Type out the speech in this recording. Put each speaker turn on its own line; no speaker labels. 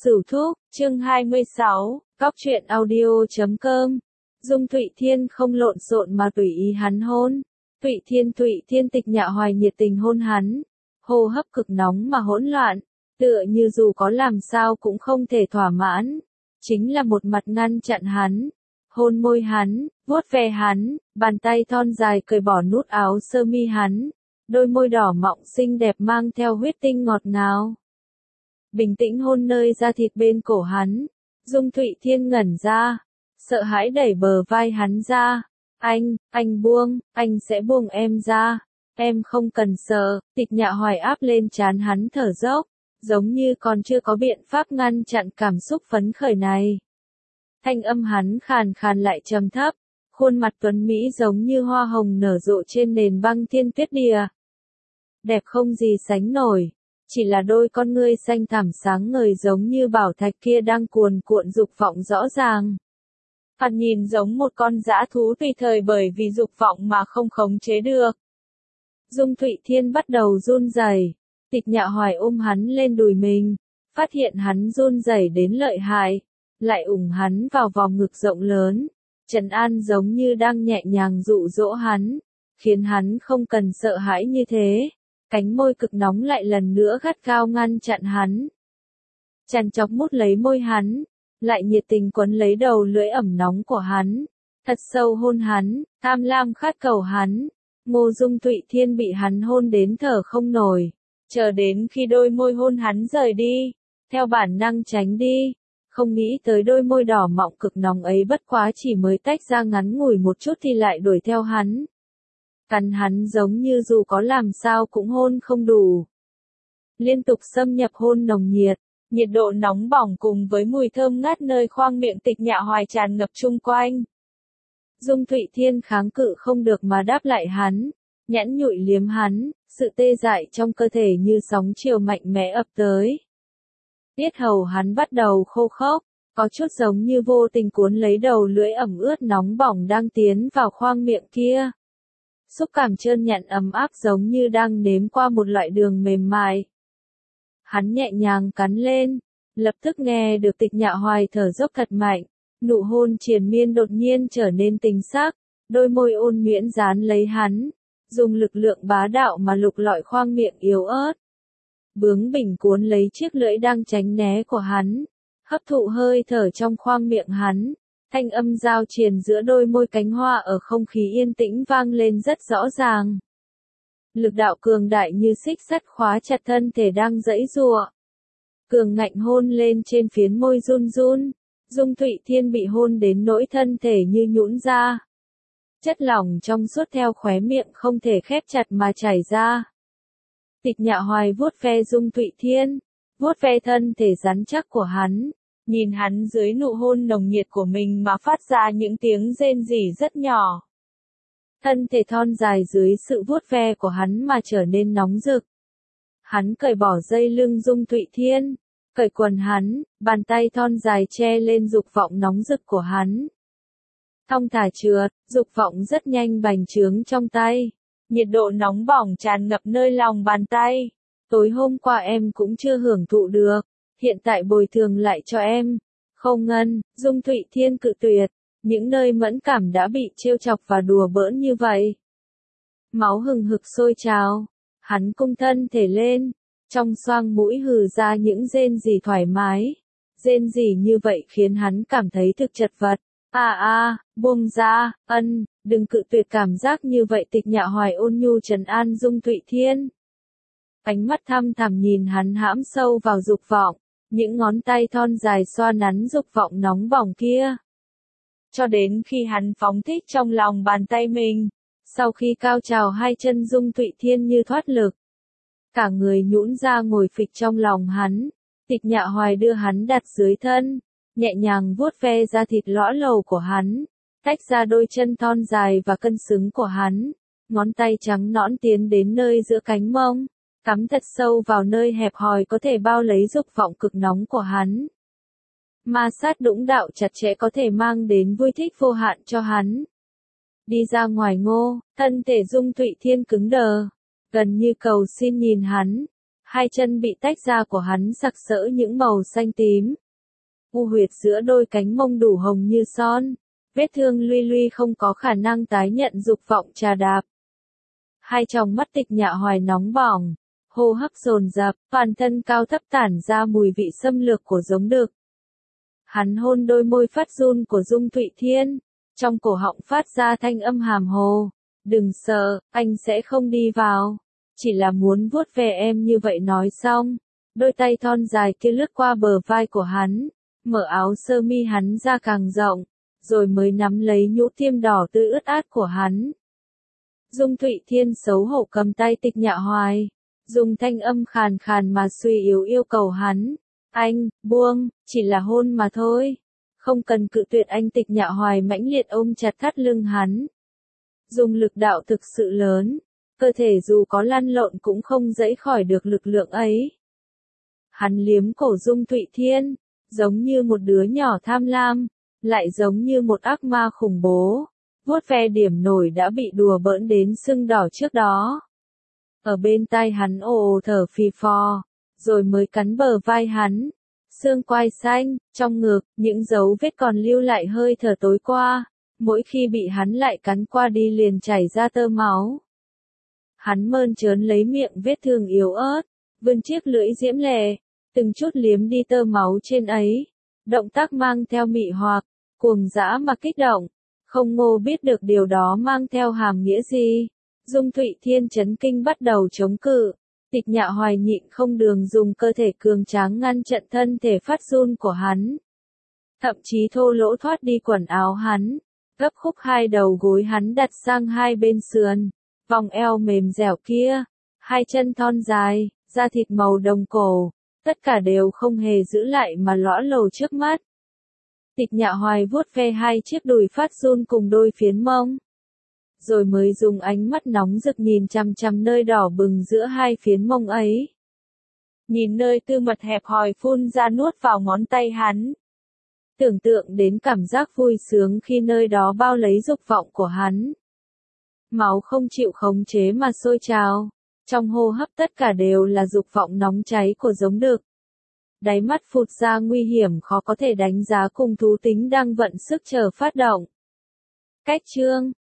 Sửu Thúc, chương 26, Góc truyện audio.com. Dung Thụy Thiên không lộn xộn mà tùy ý hắn hôn. Thụy Thiên Tịch Nhạ Hoài nhiệt tình hôn hắn. Hô hấp cực nóng mà hỗn loạn, tựa như dù có làm sao cũng không thể thỏa mãn. Chính là một mặt ngăn chặn hắn. Hôn môi hắn, vuốt ve hắn, bàn tay thon dài cởi bỏ nút áo sơ mi hắn. Đôi môi đỏ mọng xinh đẹp mang theo huyết tinh ngọt ngào. Bình tĩnh hôn nơi da thịt bên cổ hắn. Dung Thụy Thiên ngẩn ra, sợ hãi đẩy bờ vai hắn ra. Anh buông, anh sẽ buông em ra. Em không cần sợ. Tịch Nhạ Hoài áp lên trán hắn thở dốc, giống như còn chưa có biện pháp ngăn chặn cảm xúc phấn khởi này. Thanh âm hắn khàn khàn lại trầm thấp, khuôn mặt tuấn mỹ giống như hoa hồng nở rộ trên nền băng thiên tuyết địa. Đẹp không gì sánh nổi. Chỉ là đôi con ngươi xanh thẳm sáng ngời giống như bảo thạch kia đang cuồn cuộn dục vọng rõ ràng. Hắn nhìn giống một con dã thú tùy thời bởi vì dục vọng mà không khống chế được. Dung Thụy Thiên bắt đầu run rẩy. Tịch Nhạ Hoài ôm hắn lên đùi mình, phát hiện hắn run rẩy đến lợi hại, lại ủng hắn vào vòng ngực rộng lớn. Trấn an giống như đang nhẹ nhàng dụ dỗ hắn, khiến hắn không cần sợ hãi như thế. Cánh môi cực nóng lại lần nữa gắt gao ngăn chặn hắn. Chằn chọc mút lấy môi hắn, lại nhiệt tình quấn lấy đầu lưỡi ẩm nóng của hắn. Thật sâu hôn hắn, tham lam khát cầu hắn. Ngô Dung Thụy Thiên bị hắn hôn đến thở không nổi. Chờ đến khi đôi môi hôn hắn rời đi, theo bản năng tránh đi. Không nghĩ tới đôi môi đỏ mọng cực nóng ấy bất quá chỉ mới tách ra ngắn ngủi một chút thì lại đuổi theo hắn. Cắn hắn giống như dù có làm sao cũng hôn không đủ. Liên tục xâm nhập hôn nồng nhiệt, nhiệt độ nóng bỏng cùng với mùi thơm ngát nơi khoang miệng Tịch Nhạ Hoài tràn ngập chung quanh. Dung Thụy Thiên kháng cự không được mà đáp lại hắn, nhẫn nhụi liếm hắn, sự tê dại trong cơ thể như sóng chiều mạnh mẽ ập tới. Tiết hầu hắn bắt đầu khô khốc, có chút giống như vô tình cuốn lấy đầu lưỡi ẩm ướt nóng bỏng đang tiến vào khoang miệng kia. Xúc cảm trơn nhẵn ấm áp giống như đang nếm qua một loại đường mềm mại. Hắn nhẹ nhàng cắn lên, lập tức nghe được Tịch Nhạ Hoài thở dốc thật mạnh, nụ hôn triền miên đột nhiên trở nên tình sắc, đôi môi ôn nhuyễn dán lấy hắn, dùng lực lượng bá đạo mà lục lọi khoang miệng yếu ớt. Bướng bỉnh cuốn lấy chiếc lưỡi đang tránh né của hắn, hấp thụ hơi thở trong khoang miệng hắn. Thanh âm giao triền giữa đôi môi cánh hoa ở không khí yên tĩnh vang lên rất rõ ràng. Lực đạo cường đại như xích sắt khóa chặt thân thể đang giãy giụa. Cường ngạnh hôn lên trên phiến môi run run. Dung Thụy Thiên bị hôn đến nỗi thân thể như nhũn ra. Chất lỏng trong suốt theo khóe miệng không thể khép chặt mà chảy ra. Tịch Nhạ Hoài vuốt ve Dung Thụy Thiên, vuốt ve thân thể rắn chắc của hắn. Nhìn hắn dưới nụ hôn nồng nhiệt của mình mà phát ra những tiếng rên rỉ rất nhỏ. Thân thể thon dài dưới sự vuốt ve của hắn mà trở nên nóng rực. Hắn cởi bỏ dây lưng Dung Thụy Thiên, cởi quần hắn, bàn tay thon dài che lên dục vọng nóng rực của hắn. Thong thả trượt, dục vọng rất nhanh bành trướng trong tay. Nhiệt độ nóng bỏng tràn ngập nơi lòng bàn tay. Tối hôm qua em cũng chưa hưởng thụ được. Hiện tại bồi thường lại cho em. Không ngân, Dung Thụy Thiên cự tuyệt. Những nơi mẫn cảm đã bị trêu chọc và đùa bỡn như vậy. Máu hừng hực sôi trào. Hắn cung thân thể lên. Trong xoang mũi hừ ra những rên rỉ thoải mái. Rên rỉ như vậy khiến hắn cảm thấy thực chật vật. Buông ra, đừng cự tuyệt cảm giác như vậy. Tịch Nhạ Hoài ôn nhu trấn an Dung Thụy Thiên. Ánh mắt thăm thẳm nhìn hắn hãm sâu vào dục vọng. Những ngón tay thon dài xoa nắn dục vọng nóng bỏng kia. Cho đến khi hắn phóng thích trong lòng bàn tay mình. Sau khi cao trào hai chân Dung Thụy Thiên như thoát lực. Cả người nhũn ra ngồi phịch trong lòng hắn. Tịch Nhạ Hoài đưa hắn đặt dưới thân. Nhẹ nhàng vuốt ve da thịt lõa lồ của hắn. Tách ra đôi chân thon dài và cân xứng của hắn. Ngón tay trắng nõn tiến đến nơi giữa cánh mông. Cắm thật sâu vào nơi hẹp hòi có thể bao lấy dục vọng cực nóng của hắn. Ma sát đũng đạo chặt chẽ có thể mang đến vui thích vô hạn cho hắn. Đi ra ngoài ngô, thân thể Dung Thụy Thiên cứng đờ, gần như cầu xin nhìn hắn. Hai chân bị tách ra của hắn sặc sỡ những màu xanh tím. U huyệt giữa đôi cánh mông đủ hồng như son. Vết thương luy luy không có khả năng tái nhận dục vọng trà đạp. Hai tròng mắt Tịch Nhạ Hoài nóng bỏng, hô hấp dồn dập, toàn thân cao thấp tản ra mùi vị xâm lược của giống đực. Hắn hôn đôi môi phát run của Dung Thụy Thiên, trong cổ họng phát ra thanh âm hàm hồ. Đừng sợ, anh sẽ không đi vào. Chỉ là muốn vuốt ve em như vậy nói xong. Đôi tay thon dài kia lướt qua bờ vai của hắn, mở áo sơ mi hắn ra càng rộng, rồi mới nắm lấy nhũ tiêm đỏ tươi ướt át của hắn. Dung Thụy Thiên xấu hổ cầm tay Tịch Nhạ Hoài, dùng thanh âm khàn khàn mà suy yếu yêu cầu hắn. Anh, buông, chỉ là hôn mà thôi. Không cần cự tuyệt anh. Tịch Nhạ Hoài mãnh liệt ôm chặt thắt lưng hắn. Dùng lực đạo thực sự lớn, cơ thể dù có lăn lộn cũng không dẫy khỏi được lực lượng ấy. Hắn liếm cổ Dung Thụy Thiên, giống như một đứa nhỏ tham lam, lại giống như một ác ma khủng bố. Vuốt ve điểm nổi đã bị đùa bỡn đến sưng đỏ trước đó. Ở bên tai hắn ồ ồ thở phì phò, rồi mới cắn bờ vai hắn. Xương quai xanh, trong ngực, những dấu vết còn lưu lại hơi thở tối qua. Mỗi khi bị hắn lại cắn qua đi liền chảy ra tơ máu. Hắn mơn trớn lấy miệng vết thương yếu ớt, vươn chiếc lưỡi diễm lệ, từng chút liếm đi tơ máu trên ấy. Động tác mang theo mị hoặc, cuồng dã mà kích động. Không Ngô biết được điều đó mang theo hàm nghĩa gì. Dung Thụy Thiên chấn kinh bắt đầu chống cự. Tịch Nhạ Hoài nhịn không đường dùng cơ thể cường tráng ngăn chặn thân thể phát run của hắn. Thậm chí thô lỗ thoát đi quần áo hắn, gấp khúc hai đầu gối hắn đặt sang hai bên sườn, vòng eo mềm dẻo kia, hai chân thon dài, da thịt màu đồng cổ, tất cả đều không hề giữ lại mà lõa lồ trước mắt. Tịch Nhạ Hoài vuốt ve hai chiếc đùi phát run cùng đôi phiến mông. Rồi mới dùng ánh mắt nóng rực nhìn chằm chằm nơi đỏ bừng giữa hai phiến mông ấy. Nhìn nơi tư mật hẹp hòi phun ra nuốt vào ngón tay hắn. Tưởng tượng đến cảm giác vui sướng khi nơi đó bao lấy dục vọng của hắn. Máu không chịu khống chế mà sôi trào. Trong hô hấp tất cả đều là dục vọng nóng cháy của giống đực. Đáy mắt phụt ra nguy hiểm khó có thể đánh giá cùng thú tính đang vận sức chờ phát động. Cách chương